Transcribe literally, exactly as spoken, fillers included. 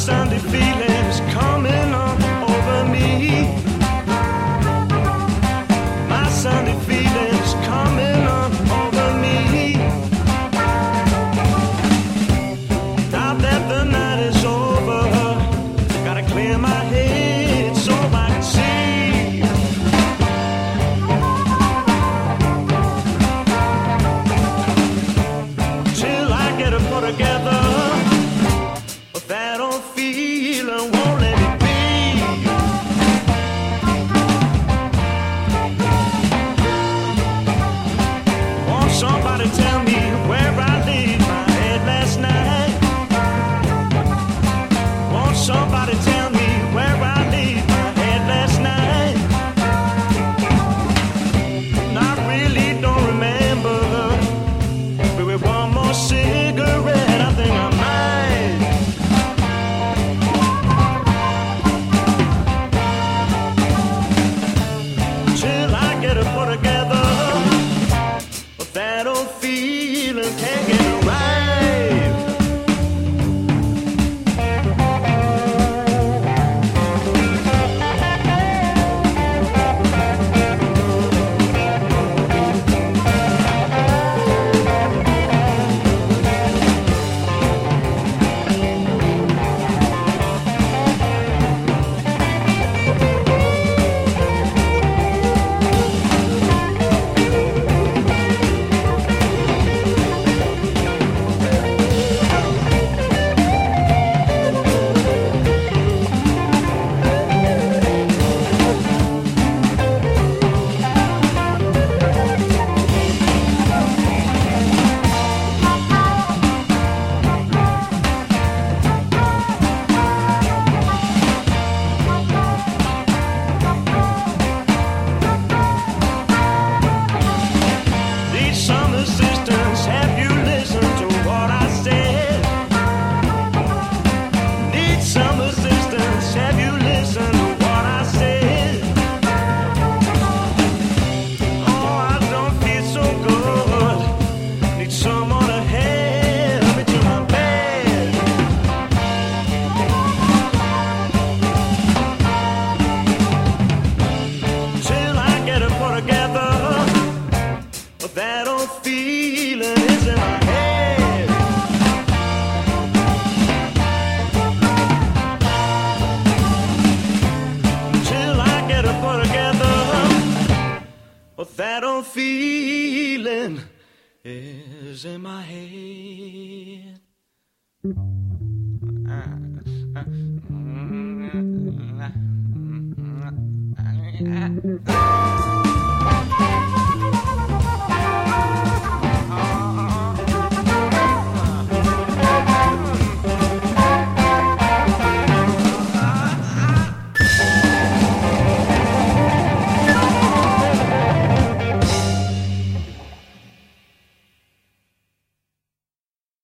Sunday feeling's coming on over me. My Sunday feeling's coming on over me. Now that the night is over, gotta clear my head so I can see. Till I get it put together, that old feeling won't let it be. Won't somebody tell me where I laid my head last night? Won't somebody tell me where I laid my head last night? And I really don't remember, but with one more cigarette I think I might. That old feeling can't get right. That old feeling is in my head. Till I get it put together. But that old feeling is in my head. Uh, uh, uh, uh, uh, uh, uh.